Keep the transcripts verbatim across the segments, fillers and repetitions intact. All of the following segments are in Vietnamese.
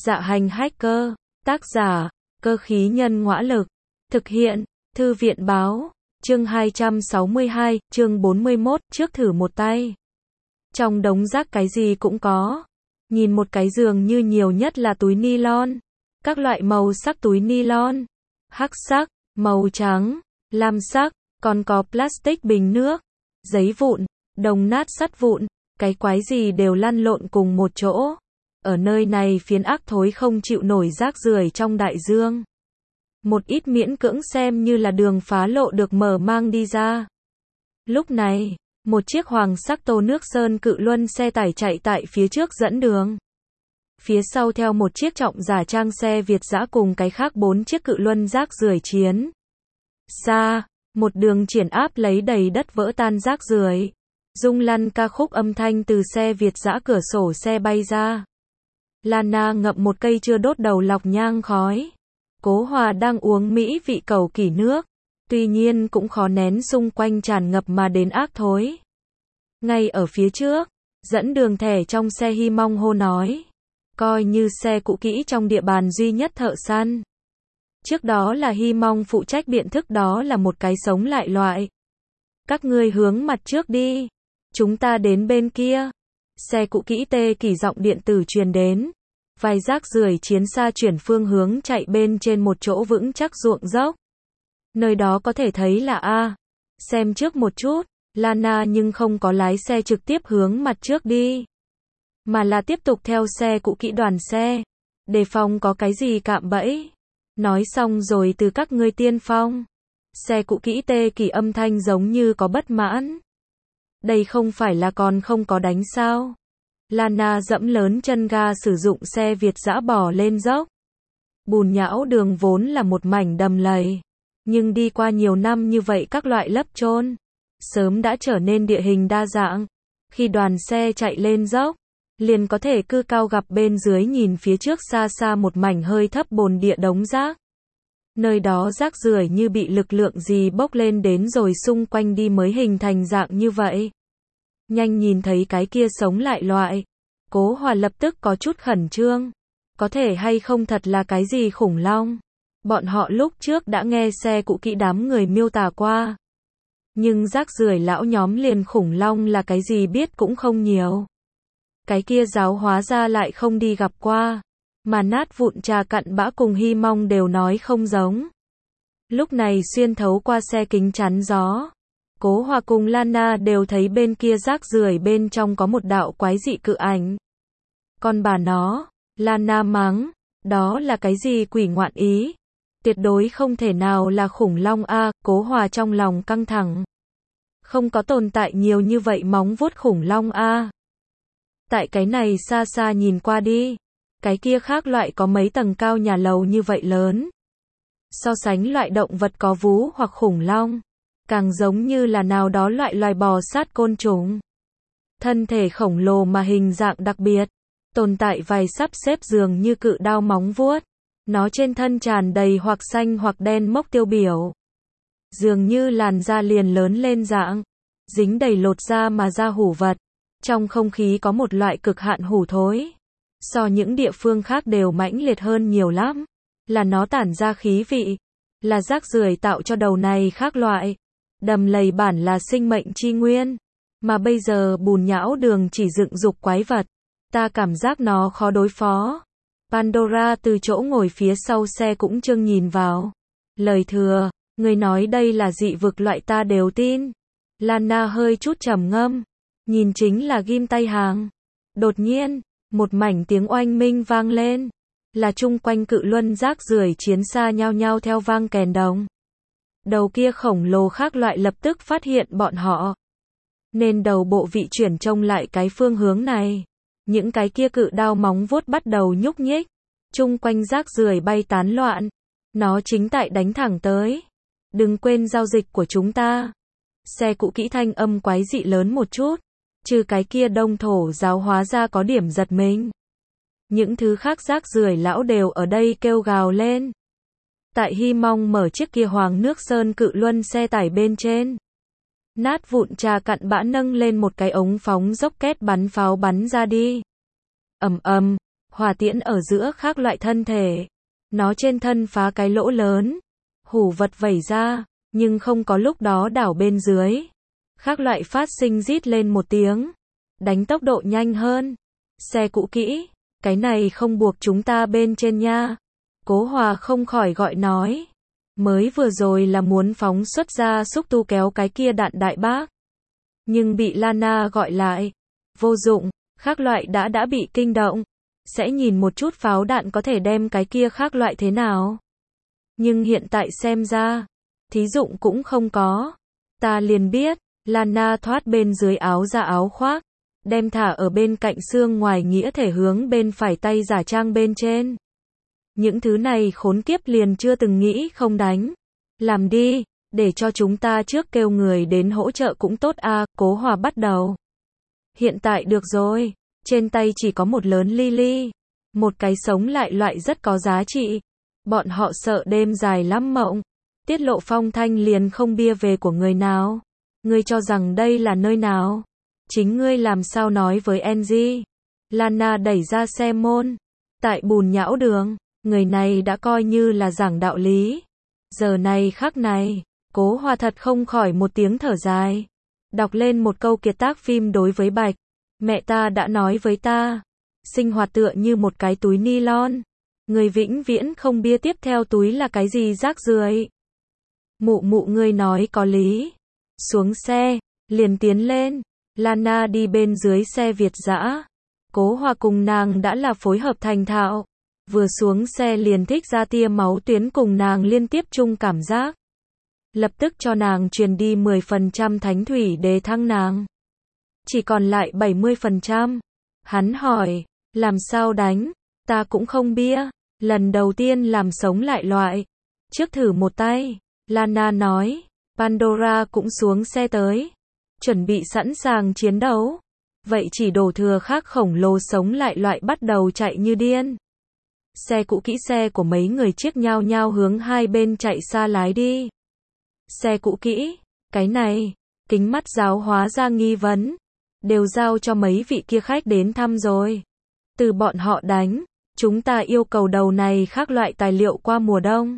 Dạ hành hacker, tác giả, cơ khí nhân ngõa lực, thực hiện, thư viện báo, chương hai trăm sáu mươi hai, chương bốn mươi mốt, trước thử một tay. Trong đống rác cái gì cũng có. Nhìn một cái dường như nhiều nhất là túi nylon. Các loại màu sắc túi nylon. Hắc sắc, màu trắng, lam sắc, còn có plastic bình nước, giấy vụn, đồng nát sắt vụn, cái quái gì đều lăn lộn cùng một chỗ. Ở nơi này phiến ác thối không chịu nổi rác rưởi trong đại dương. Một ít miễn cưỡng xem như là đường phá lộ được mở mang đi ra. Lúc này, một chiếc hoàng sắc tô nước sơn cự luân xe tải chạy tại phía trước dẫn đường. Phía sau theo một chiếc trọng giả trang xe Việt dã cùng cái khác bốn chiếc cự luân rác rưởi chiến. Xa, một đường triển áp lấy đầy đất vỡ tan rác rưởi. Rung lăn ca khúc âm thanh từ xe Việt dã cửa sổ xe bay ra. Lana ngậm một cây chưa đốt đầu lọc nhang khói. Cố Hòa đang uống mỹ vị cầu kỳ nước. Tuy nhiên cũng khó nén xung quanh tràn ngập mà đến ác thối. Ngay ở phía trước, dẫn đường thẻ trong xe Hy Mong hô nói. Coi như xe cũ kỹ trong địa bàn duy nhất thợ săn. Trước đó là Hy Mong phụ trách biện thức, đó là một cái sống lại loại. Các ngươi hướng mặt trước đi. Chúng ta đến bên kia. Xe cũ kỹ tê kỳ giọng điện tử truyền đến. Vài rác rưởi chiến xa chuyển phương hướng chạy bên trên một chỗ vững chắc ruộng dốc. Nơi đó có thể thấy là A. Xem trước một chút. Lana nhưng không có lái xe trực tiếp hướng mặt trước đi. Mà là tiếp tục theo xe cũ kỹ đoàn xe. Đề phòng có cái gì cạm bẫy. Nói xong rồi từ các ngươi tiên phong. Xe cũ kỹ tê kỳ âm thanh giống như có bất mãn. Đây không phải là còn không có đánh sao. Lana dẫm lớn chân ga sử dụng xe Việt dã bỏ lên dốc. Bùn nhão đường vốn là một mảnh đầm lầy. Nhưng đi qua nhiều năm như vậy các loại lấp chôn sớm đã trở nên địa hình đa dạng. Khi đoàn xe chạy lên dốc, liền có thể cư cao gặp bên dưới nhìn phía trước xa xa một mảnh hơi thấp bồn địa đống rác. Nơi đó rác rưởi như bị lực lượng gì bốc lên đến rồi xung quanh đi mới hình thành dạng như vậy. Nhanh nhìn thấy cái kia sống lại loại. Cố Hòa lập tức có chút khẩn trương. Có thể hay không thật là cái gì khủng long. Bọn họ lúc trước đã nghe xe cũ kỹ đám người miêu tả qua. Nhưng rác rưởi lão nhóm liền khủng long là cái gì biết cũng không nhiều. Cái kia giáo hóa ra lại không đi gặp qua. Mà nát vụn trà cặn bã cùng Hy Mong đều nói không giống. Lúc này xuyên thấu qua xe kính chắn gió. Cố Hòa cùng Lana đều thấy bên kia rác rưởi bên trong có một đạo quái dị cự ảnh. Con bà nó, Lana mắng, đó là cái gì quỷ ngoạn ý? Tuyệt đối không thể nào là khủng long a, Cố Hòa trong lòng căng thẳng. Không có tồn tại nhiều như vậy móng vuốt khủng long a. Tại cái này xa xa nhìn qua đi, cái kia khác loại có mấy tầng cao nhà lầu như vậy lớn. So sánh loại động vật có vú hoặc khủng long, càng giống như là nào đó loại loài bò sát côn trùng. Thân thể khổng lồ mà hình dạng đặc biệt, tồn tại vài sắp xếp dường như cự đao móng vuốt. Nó trên thân tràn đầy hoặc xanh hoặc đen mốc tiêu biểu. Dường như làn da liền lớn lên dạng, dính đầy lột da mà da hủ vật. Trong không khí có một loại cực hạn hủ thối. So những địa phương khác đều mãnh liệt hơn nhiều lắm. Là nó tản ra khí vị. Là rác rưởi tạo cho đầu này khác loại. Đầm lầy bản là sinh mệnh chi nguyên. Mà bây giờ bùn nhão đường chỉ dựng dục quái vật. Ta cảm giác nó khó đối phó. Pandora từ chỗ ngồi phía sau xe cũng chưng nhìn vào. Lời thừa, người nói đây là dị vực loại ta đều tin. Lana hơi chút trầm ngâm. Nhìn chính là ghim tay hàng. Đột nhiên, một mảnh tiếng oanh minh vang lên. Là chung quanh cự luân rác rưởi chiến xa nhao nhao theo vang kèn đồng. Đầu kia khổng lồ khác loại lập tức phát hiện bọn họ. Nên đầu bộ vị chuyển trông lại cái phương hướng này. Những cái kia cự đao móng vuốt bắt đầu nhúc nhích. Chung quanh rác rưởi bay tán loạn. Nó chính tại đánh thẳng tới. Đừng quên giao dịch của chúng ta. Xe cũ kỹ thanh âm quái dị lớn một chút. Trừ cái kia đông thổ giáo hóa ra có điểm giật mình. Những thứ khác rác rưởi lão đều ở đây kêu gào lên. Tại Hy Mong mở chiếc kia hoàng nước sơn cự luân xe tải bên trên. Nát vụn trà cặn bã nâng lên một cái ống phóng rocket bắn pháo bắn ra đi. Ầm ầm, hỏa tiễn ở giữa khác loại thân thể. Nó trên thân phá cái lỗ lớn. Hủ vật vẩy ra, nhưng không có lúc đó đảo bên dưới. Khác loại phát sinh rít lên một tiếng. Đánh tốc độ nhanh hơn. Xe cũ kỹ, cái này không buộc chúng ta bên trên nha. Cố Hòa không khỏi gọi nói. Mới vừa rồi là muốn phóng xuất ra xúc tu kéo cái kia đạn đại bác. Nhưng bị Lana gọi lại. Vô dụng, khác loại đã đã bị kinh động. Sẽ nhìn một chút pháo đạn có thể đem cái kia khác loại thế nào. Nhưng hiện tại xem ra, thí dụng cũng không có. Ta liền biết, Lana thoát bên dưới áo ra áo khoác. Đem thả ở bên cạnh xương ngoài nghĩa thể hướng bên phải tay giả trang bên trên. Những thứ này khốn kiếp liền chưa từng nghĩ không đánh. Làm đi, để cho chúng ta trước kêu người đến hỗ trợ cũng tốt a. Cố Hòa bắt đầu. Hiện tại được rồi, trên tay chỉ có một lớn Lily. Một cái sống lại loại rất có giá trị. Bọn họ sợ đêm dài lắm mộng. Tiết lộ phong thanh liền không bia về của người nào. Ngươi cho rằng đây là nơi nào? Chính ngươi làm sao nói với Angie? Lana đẩy ra xe môn. Tại bùn nhão đường, người này đã coi như là giảng đạo lý. Giờ này khắc này, Cố Hòa thật không khỏi một tiếng thở dài. Đọc lên một câu kiệt tác phim đối với Bạch. Mẹ ta đã nói với ta. Sinh hoạt tựa như một cái túi nylon. Người vĩnh viễn không bia tiếp theo túi là cái gì rác rưởi. Mụ mụ ngươi nói có lý. Xuống xe, liền tiến lên. Lana đi bên dưới xe Việt dã. Cố Hòa cùng nàng đã là phối hợp thành thạo. Vừa xuống xe liền thích ra tia máu tuyến cùng nàng liên tiếp chung cảm giác. Lập tức cho nàng truyền đi mười phần trăm thánh thủy đề thăng nàng. Chỉ còn lại bảy mươi phần trăm. Hắn hỏi, làm sao đánh? Ta cũng không bia. Lần đầu tiên làm sống lại loại. Trước thử một tay. Lana nói. Pandora cũng xuống xe tới. Chuẩn bị sẵn sàng chiến đấu. Vậy chỉ đổ thừa khác khổng lồ sống lại loại bắt đầu chạy như điên. Xe cũ kỹ xe của mấy người chiếc nhao nhao hướng hai bên chạy xa lái đi. Xe cũ kỹ, cái này, kính mắt giáo hóa ra nghi vấn. Đều giao cho mấy vị kia khách đến thăm rồi. Từ bọn họ đánh, chúng ta yêu cầu đầu này khác loại tài liệu qua mùa đông.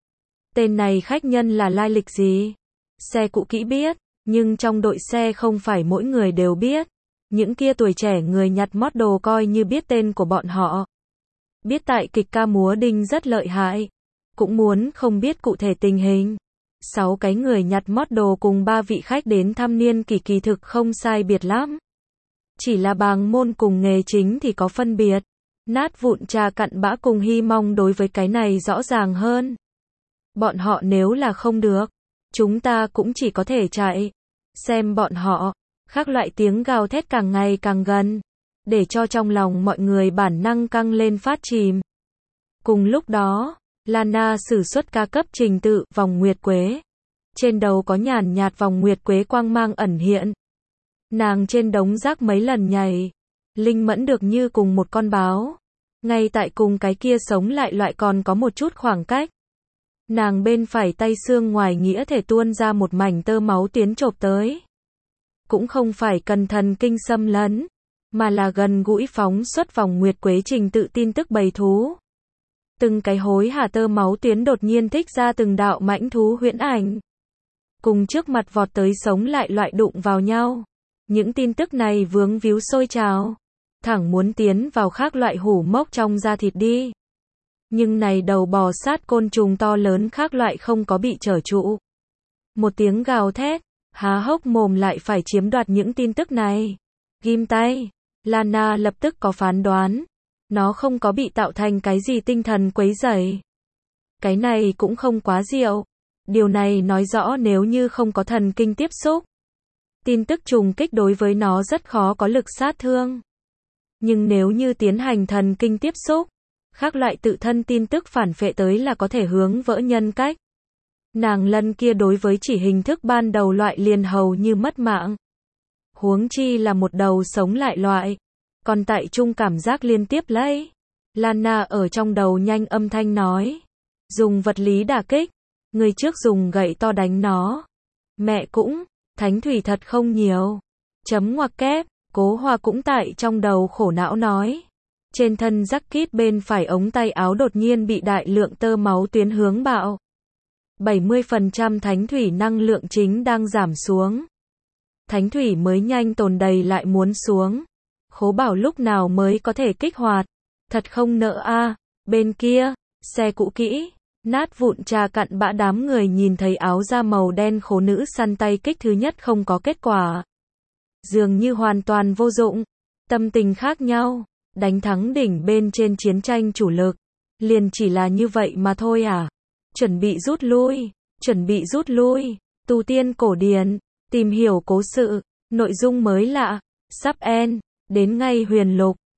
Tên này khách nhân là lai lịch gì? Xe cũ kỹ biết, nhưng trong đội xe không phải mỗi người đều biết. Những kia tuổi trẻ người nhặt mót đồ coi như biết tên của bọn họ. Biết tại kịch ca múa đinh rất lợi hại. Cũng muốn không biết cụ thể tình hình. Sáu cái người nhặt mót đồ cùng ba vị khách đến thăm niên kỳ kỳ thực không sai biệt lắm. Chỉ là bàng môn cùng nghề chính thì có phân biệt. Nát vụn trà cặn bã cùng hy mong đối với cái này rõ ràng hơn. Bọn họ nếu là không được, chúng ta cũng chỉ có thể chạy. Xem bọn họ, khác loại tiếng gào thét càng ngày càng gần. Để cho trong lòng mọi người bản năng căng lên phát chìm. Cùng lúc đó, Lana sử xuất ca cấp trình tự vòng nguyệt quế. Trên đầu có nhàn nhạt vòng nguyệt quế quang mang ẩn hiện. Nàng trên đống rác mấy lần nhảy. Linh mẫn được như cùng một con báo. Ngay tại cùng cái kia sống lại loại còn có một chút khoảng cách. Nàng bên phải tay xương ngoài nghĩa thể tuôn ra một mảnh tơ máu tiến chộp tới. Cũng không phải cần thần kinh xâm lấn, mà là gần gũi phóng xuất vòng nguyệt quế trình tự tin tức bầy thú. Từng cái hối hả tơ máu tuyến đột nhiên thích ra từng đạo mãnh thú huyễn ảnh. Cùng trước mặt vọt tới sống lại loại đụng vào nhau. Những tin tức này vướng víu sôi trào. Thẳng muốn tiến vào khác loại hủ mốc trong da thịt đi. Nhưng này đầu bò sát côn trùng to lớn khác loại không có bị trở trụ. Một tiếng gào thét, há hốc mồm lại phải chiếm đoạt những tin tức này. Ghim tay, Lana lập tức có phán đoán. Nó không có bị tạo thành cái gì tinh thần quấy rầy. Cái này cũng không quá diệu. Điều này nói rõ nếu như không có thần kinh tiếp xúc, tin tức trùng kích đối với nó rất khó có lực sát thương. Nhưng nếu như tiến hành thần kinh tiếp xúc, khác loại tự thân tin tức phản phệ tới là có thể hướng vỡ nhân cách. Nàng lần kia đối với chỉ hình thức ban đầu loại liền hầu như mất mạng. Huống chi là một đầu sống lại loại. Còn tại chung cảm giác liên tiếp lấy. Lana ở trong đầu nhanh âm thanh nói. Dùng vật lý đả kích. Người trước dùng gậy to đánh nó. Mẹ cũng, thánh thủy thật không nhiều. Chấm ngoặc kép, Cố Hòa cũng tại trong đầu khổ não nói. Trên thân jacket bên phải ống tay áo đột nhiên bị đại lượng tơ máu tuyến hướng bạo. bảy mươi phần trăm thánh thủy năng lượng chính đang giảm xuống. Thánh thủy mới nhanh tồn đầy lại muốn xuống. Khố bảo lúc nào mới có thể kích hoạt. Thật không nỡ a. À. Bên kia, xe cũ kỹ, nát vụn trà cặn bã đám người nhìn thấy áo da màu đen khố nữ săn tay kích thứ nhất không có kết quả. Dường như hoàn toàn vô dụng. Tâm tình khác nhau. Đánh thắng đỉnh bên trên chiến tranh chủ lực. Liền chỉ là như vậy mà thôi à. Chuẩn bị rút lui. Chuẩn bị rút lui. Tu tiên cổ điển. Tìm hiểu cố sự. Nội dung mới lạ. Sắp end. Đến ngay huyền lục.